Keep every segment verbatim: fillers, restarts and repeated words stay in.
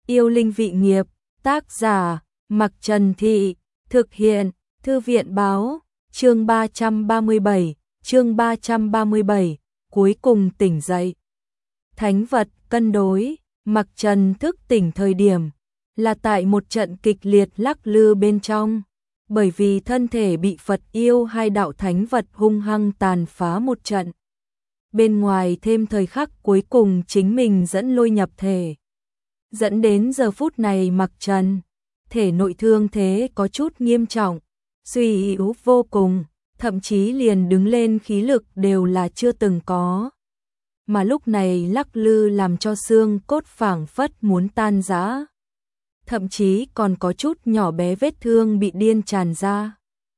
Yêu linh vị nghiệp, tác giả, Mặc Trần Thị, thực hiện, Thư viện báo, chương ba trăm ba mươi bảy, chương ba trăm ba mươi bảy, cuối cùng tỉnh dậy. Thánh vật, cân đối, Mặc Trần thức tỉnh thời điểm, là tại một trận kịch liệt lắc lư bên trong, bởi vì thân thể bị Phật yêu hai đạo thánh vật hung hăng tàn phá một trận. Bên ngoài thêm thời khắc cuối cùng chính mình dẫn lôi nhập thể. Dẫn đến giờ phút này Mặc Trần, thể nội thương thế có chút nghiêm trọng, suy yếu vô cùng, thậm chí liền đứng lên khí lực đều là chưa từng có. Mà lúc này lắc lư làm cho xương cốt phảng phất muốn tan rã. Thậm chí còn có chút nhỏ bé vết thương bị điên tràn ra.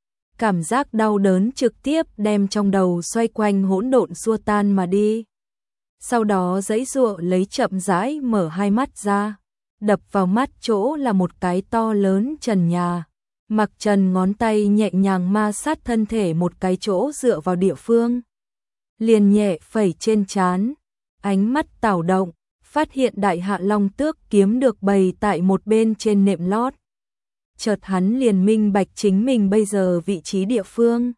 Cảm giác đau đớn trực tiếp đem trong đầu xoay quanh hỗn độn xua tan mà đi. Sau đó giãy giụa lấy chậm rãi mở hai mắt ra, đập vào mắt chỗ là một cái to lớn trần nhà. Mặc Trần ngón tay nhẹ nhàng ma sát thân thể một cái chỗ dựa vào địa phương. Liền nhẹ phẩy trên trán, ánh mắt tảo động, phát hiện đại hạ long tước kiếm được bày tại một bên trên nệm lót. Chợt hắn liền minh bạch chính mình bây giờ vị trí địa phương.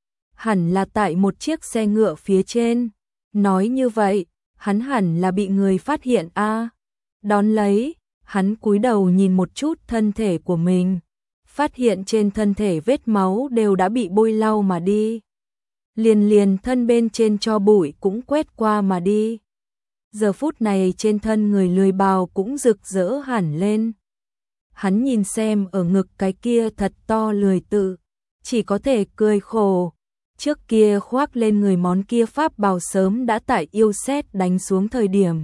Hẳn là tại một chiếc xe ngựa phía trên. Nói như vậy, hắn hẳn là bị người phát hiện a. À, đón lấy, hắn cúi đầu nhìn một chút thân thể của mình. Phát hiện trên thân thể vết máu đều đã bị bôi lau mà đi. Liền liền thân bên trên cho bụi cũng quét qua mà đi. Giờ phút này trên thân người lười bào cũng rực rỡ hẳn lên. Hắn nhìn xem ở ngực cái kia thật to lười tự, chỉ có thể cười khổ. Trước kia khoác lên người món kia pháp bào sớm đã tại yêu sét đánh xuống thời điểm.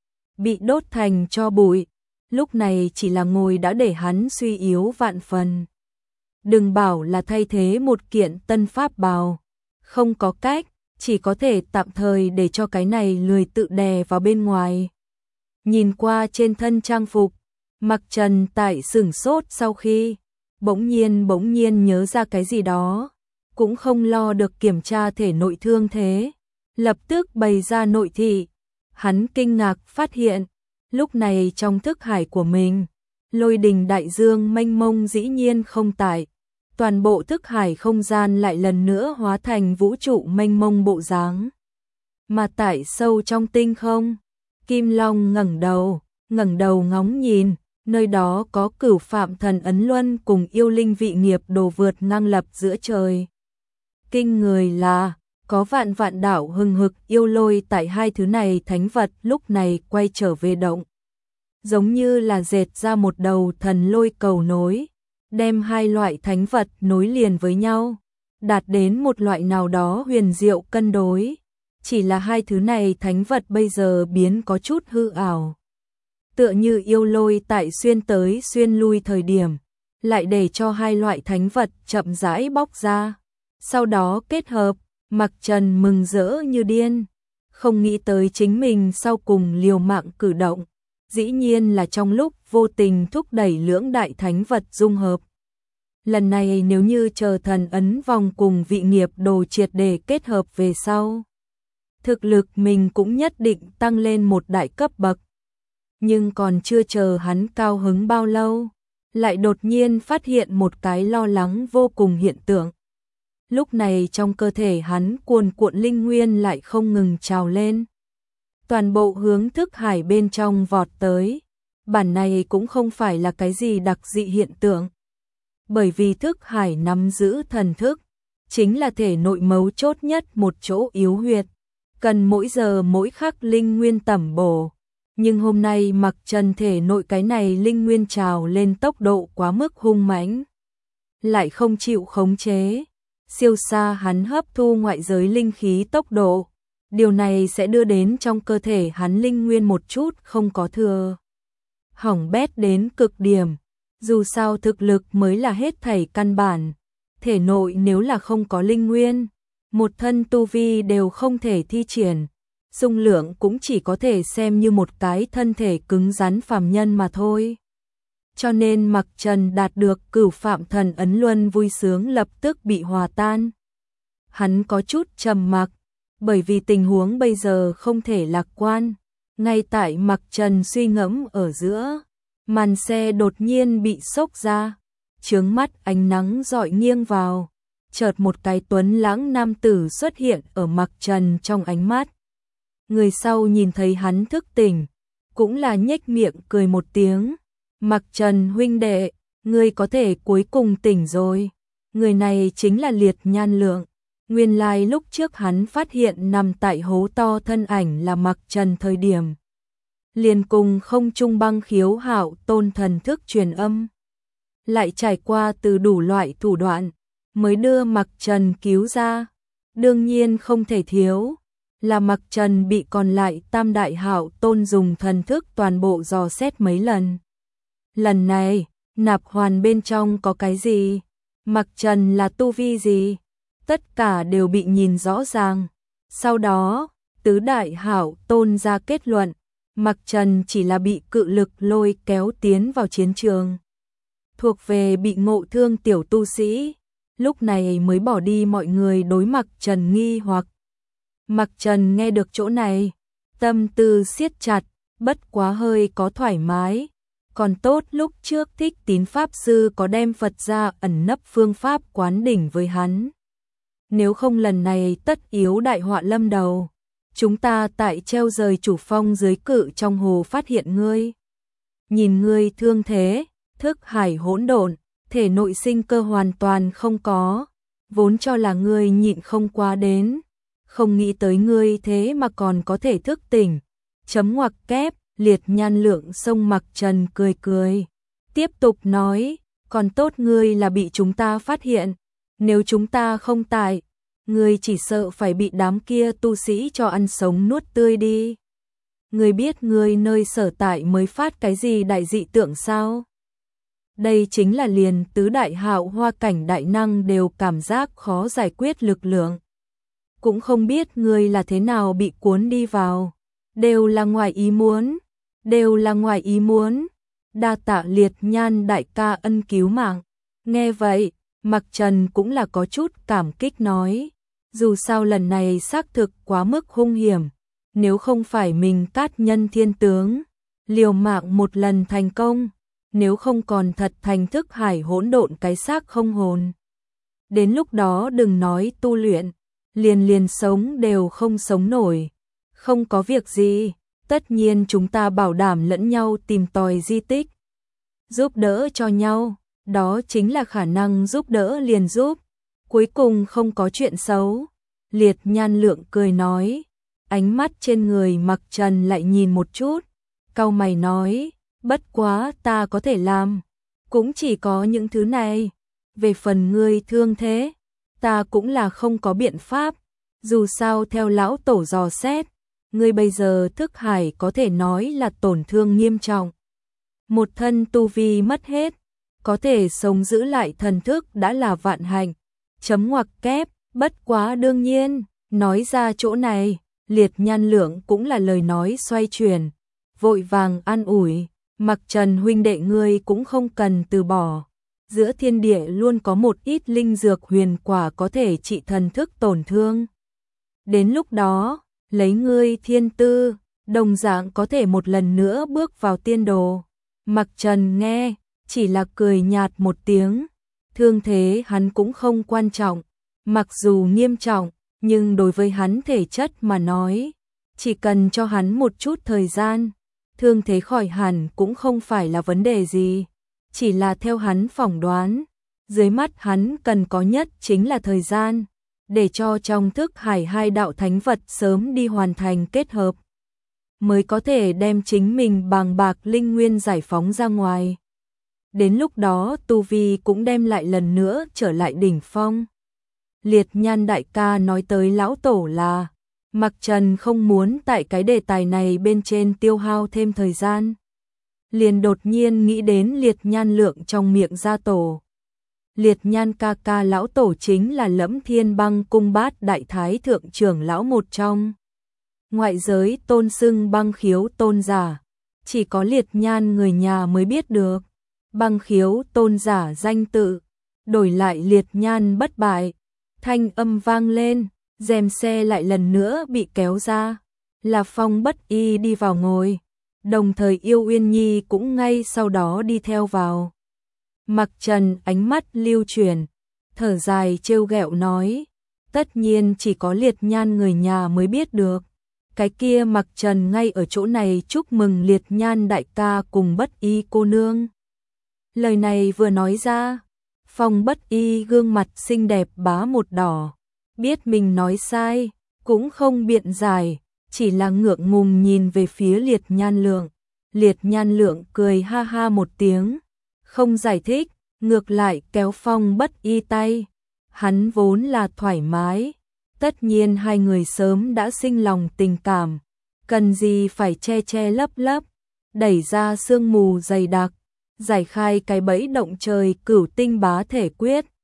Bị đốt thành cho bụi, lúc này chỉ là ngồi đã để hắn suy yếu vạn phần. Đừng bảo là thay thế một kiện tân pháp bào, không có cách, chỉ có thể tạm thời để cho cái này lười tự đè vào bên ngoài. Nhìn qua trên thân trang phục, Mặc Trần tại sửng sốt sau khi, bỗng nhiên bỗng nhiên nhớ ra cái gì đó, cũng không lo được kiểm tra thể nội thương thế, lập tức bày ra nội thị. Hắn kinh ngạc phát hiện, lúc này trong thức hải của mình, lôi đình đại dương mênh mông dĩ nhiên không tại, toàn bộ thức hải không gian lại lần nữa hóa thành vũ trụ mênh mông bộ dáng. Mà tại sâu trong tinh không, Kim Long ngẩng đầu, ngẩng đầu ngóng nhìn, nơi đó có Cửu Phạm Thần Ấn Luân cùng yêu linh vị nghiệp đồ vượt ngang lập giữa trời. Kinh người là, có vạn vạn đạo hừng hực yêu lôi tại hai thứ này thánh vật lúc này quay trở về động. Giống như là dệt ra một đầu thần lôi cầu nối, đem hai loại thánh vật nối liền với nhau, đạt đến một loại nào đó huyền diệu cân đối. Chỉ là hai thứ này thánh vật bây giờ biến có chút hư ảo. Tựa như yêu lôi tại xuyên tới xuyên lui thời điểm, lại để cho hai loại thánh vật chậm rãi bóc ra. Sau đó kết hợp, Mặc Trần mừng rỡ như điên, không nghĩ tới chính mình sau cùng liều mạng cử động, dĩ nhiên là trong lúc vô tình thúc đẩy lưỡng đại thánh vật dung hợp. Lần này nếu như chờ thần ấn vòng cùng vị nghiệp đồ triệt để kết hợp về sau, thực lực mình cũng nhất định tăng lên một đại cấp bậc. Nhưng còn chưa chờ hắn cao hứng bao lâu, lại đột nhiên phát hiện một cái lo lắng vô cùng hiện tượng. Lúc này trong cơ thể hắn cuồn cuộn linh nguyên lại không ngừng trào lên. Toàn bộ hướng thức hải bên trong vọt tới. Bản này cũng không phải là cái gì đặc dị hiện tượng. Bởi vì thức hải nắm giữ thần thức, chính là thể nội mấu chốt nhất một chỗ yếu huyệt. Cần mỗi giờ mỗi khắc linh nguyên tẩm bổ. Nhưng hôm nay Mặc Trần thể nội cái này linh nguyên trào lên tốc độ quá mức hung mãnh, lại không chịu khống chế, siêu xa hắn hấp thu ngoại giới linh khí tốc độ. Điều này sẽ đưa đến trong cơ thể hắn linh nguyên một chút không có thừa, hỏng bét đến cực điểm. Dù sao thực lực mới là hết thảy căn bản, thể nội nếu là không có linh nguyên, một thân tu vi đều không thể thi triển. Dung lượng cũng chỉ có thể xem như một cái thân thể cứng rắn phàm nhân mà thôi. Cho nên Mặc Trần đạt được Cửu Phạm Thần Ấn Luân vui sướng lập tức bị hòa tan. Hắn có chút trầm mặc, bởi vì tình huống bây giờ không thể lạc quan. Ngay tại Mặc Trần suy ngẫm ở giữa, Màn xe đột nhiên bị xốc ra, chướng mắt ánh nắng rọi nghiêng vào, chợt một cái tuấn lãng nam tử xuất hiện ở Mặc Trần trong ánh mắt. Người sau nhìn thấy hắn thức tỉnh, cũng là nhếch miệng cười một tiếng. Mặc Trần huynh đệ, ngươi có thể cuối cùng tỉnh rồi. Người này chính là Liệt Nhan Lượng. Nguyên lai lúc trước hắn phát hiện nằm tại hố to thân ảnh là Mặc Trần thời điểm, liền cùng không trung băng khiếu hạo tôn thần thức truyền âm. Lại trải qua từ đủ loại thủ đoạn, mới đưa Mặc Trần cứu ra. Đương nhiên không thể thiếu là Mặc Trần bị còn lại tam đại hạo tôn dùng thần thức toàn bộ dò xét mấy lần. Lần này, nạp hoàn bên trong có cái gì? Mặc Trần là tu vi gì? Tất cả đều bị nhìn rõ ràng. Sau đó, tứ đại hạo tôn ra kết luận, Mặc Trần chỉ là bị cự lực lôi kéo tiến vào chiến trường. Thuộc về bị ngộ thương tiểu tu sĩ, lúc này mới bỏ đi mọi người đối Mặc Trần nghi hoặc. Mặc Trần nghe được chỗ này, tâm tư siết chặt, bất quá hơi có thoải mái. Còn tốt lúc trước Thích Tín Pháp Sư có đem Phật ra ẩn nấp phương pháp quán đỉnh với hắn. Nếu không lần này tất yếu đại họa lâm đầu. Chúng ta tại treo rời chủ phong dưới cự trong hồ phát hiện ngươi. Nhìn ngươi thương thế, thức hải hỗn độn, thể nội sinh cơ hoàn toàn không có. Vốn cho là ngươi nhịn không qua đến. Không nghĩ tới ngươi thế mà còn có thể thức tỉnh. Chấm ngoặc kép. Liệt Nhan Lượng sông Mặc Trần cười cười, tiếp tục nói, còn tốt ngươi là bị chúng ta phát hiện, nếu chúng ta không tại, ngươi chỉ sợ phải bị đám kia tu sĩ cho ăn sống nuốt tươi đi. Ngươi biết ngươi nơi sở tại mới phát cái gì đại dị tượng sao? Đây chính là liền tứ đại hạo hoa cảnh đại năng đều cảm giác khó giải quyết lực lượng. Cũng không biết ngươi là thế nào bị cuốn đi vào, đều là ngoài ý muốn. Đều là ngoài ý muốn. Đa tạ Liệt Nhan đại ca ân cứu mạng. Nghe vậy, Mặc Trần cũng là có chút cảm kích nói. Dù sao lần này xác thực quá mức hung hiểm. Nếu không phải mình cát nhân thiên tướng, liều mạng một lần thành công. Nếu không còn thật thành thức hải hỗn độn cái xác không hồn. Đến lúc đó đừng nói tu luyện, liền liền sống đều không sống nổi. Không có việc gì. Tất nhiên chúng ta bảo đảm lẫn nhau tìm tòi di tích, giúp đỡ cho nhau, đó chính là khả năng giúp đỡ liền giúp, cuối cùng không có chuyện xấu. Liệt Nhan Lượng cười nói, ánh mắt trên người Mặc Trần lại nhìn một chút, cau mày nói, bất quá ta có thể làm, cũng chỉ có những thứ này, về phần ngươi thương thế, ta cũng là không có biện pháp, dù sao theo lão tổ dò xét, ngươi bây giờ thức hải có thể nói là tổn thương nghiêm trọng. Một thân tu vi mất hết, có thể sống giữ lại thần thức đã là vạn hạnh. Chấm ngoặc kép, bất quá đương nhiên, nói ra chỗ này, Liệt Nhan Lượng cũng là lời nói xoay chuyển, vội vàng an ủi, Mặc Trần huynh đệ ngươi cũng không cần từ bỏ. Giữa thiên địa luôn có một ít linh dược huyền quả có thể trị thần thức tổn thương. Đến lúc đó, lấy ngươi thiên tư, đồng dạng có thể một lần nữa bước vào tiên đồ. Mặc Trần nghe, chỉ là cười nhạt một tiếng, thương thế hắn cũng không quan trọng, mặc dù nghiêm trọng, nhưng đối với hắn thể chất mà nói, chỉ cần cho hắn một chút thời gian, thương thế khỏi hẳn cũng không phải là vấn đề gì, chỉ là theo hắn phỏng đoán, dưới mắt hắn cần có nhất chính là thời gian, để cho trong thức hải hai đạo thánh vật sớm đi hoàn thành kết hợp, mới có thể đem chính mình bàng bạc linh nguyên giải phóng ra ngoài. Đến lúc đó tu vi cũng đem lại lần nữa trở lại đỉnh phong. Liệt Nhan đại ca nói tới lão tổ là, Mặc Trần không muốn tại cái đề tài này bên trên tiêu hao thêm thời gian. Liền đột nhiên nghĩ đến Liệt Nhan Lượng trong miệng gia tổ. Liệt Nhan ca ca lão tổ chính là Lẫm Thiên Băng Cung Bát Đại Thái Thượng trưởng lão một trong. Ngoại giới tôn xưng Băng Khiếu tôn giả, chỉ có Liệt Nhan người nhà mới biết được. Băng Khiếu tôn giả danh tự, đổi lại Liệt Nhan bất bại. Thanh âm vang lên, rèm xe lại lần nữa bị kéo ra. Là Phong Bất Y đi vào ngồi. đồng thời Yêu Uyên Nhi cũng ngay sau đó đi theo vào. Mặc Trần ánh mắt lưu chuyển, thở dài trêu ghẹo nói, tất nhiên chỉ có Liệt Nhan người nhà mới biết được. Cái kia Mặc Trần ngay ở chỗ này chúc mừng Liệt Nhan đại ca cùng Bất Y cô nương. Lời này vừa nói ra, Phong Bất Y gương mặt xinh đẹp bá một đỏ, biết mình nói sai, cũng không biện giải, chỉ là ngượng ngùng nhìn về phía Liệt Nhan Lượng. Liệt Nhan Lượng cười ha ha một tiếng, không giải thích, ngược lại kéo Phong Bất Y tay. Hắn vốn là thoải mái, tất nhiên hai người sớm đã sinh lòng tình cảm, cần gì phải che che lấp lấp, đẩy ra sương mù dày đặc, giải khai cái bẫy động trời Cửu Tinh Bá Thể Quyết,